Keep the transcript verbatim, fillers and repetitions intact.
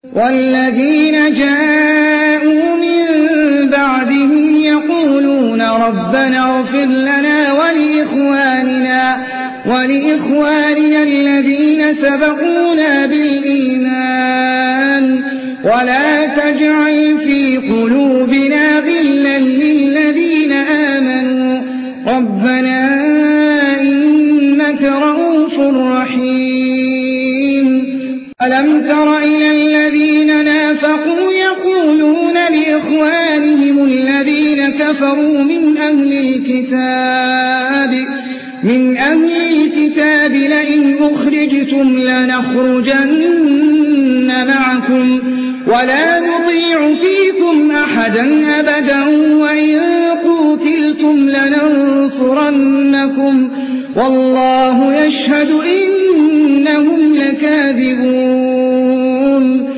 والذين جاءوا من بعدهم يقولون ربنا اغفر لنا ولإخواننا, ولإخواننا الذين سبقونا بالإيمان ولا تجعل في قلوبنا غلا للذين آمنوا ربنا إنك رءوف رحيم. ألم تر إلى الذين نافقوا يقولون لإخوانهم الذين كفروا من أهل الكتاب من أهل الكتاب لئن أخرجتم لنخرجن معكم ولا نطيع فيكم أحدا أبدا وإن قتلتم لننصرنكم والله يشهد إنهم لكاذبون.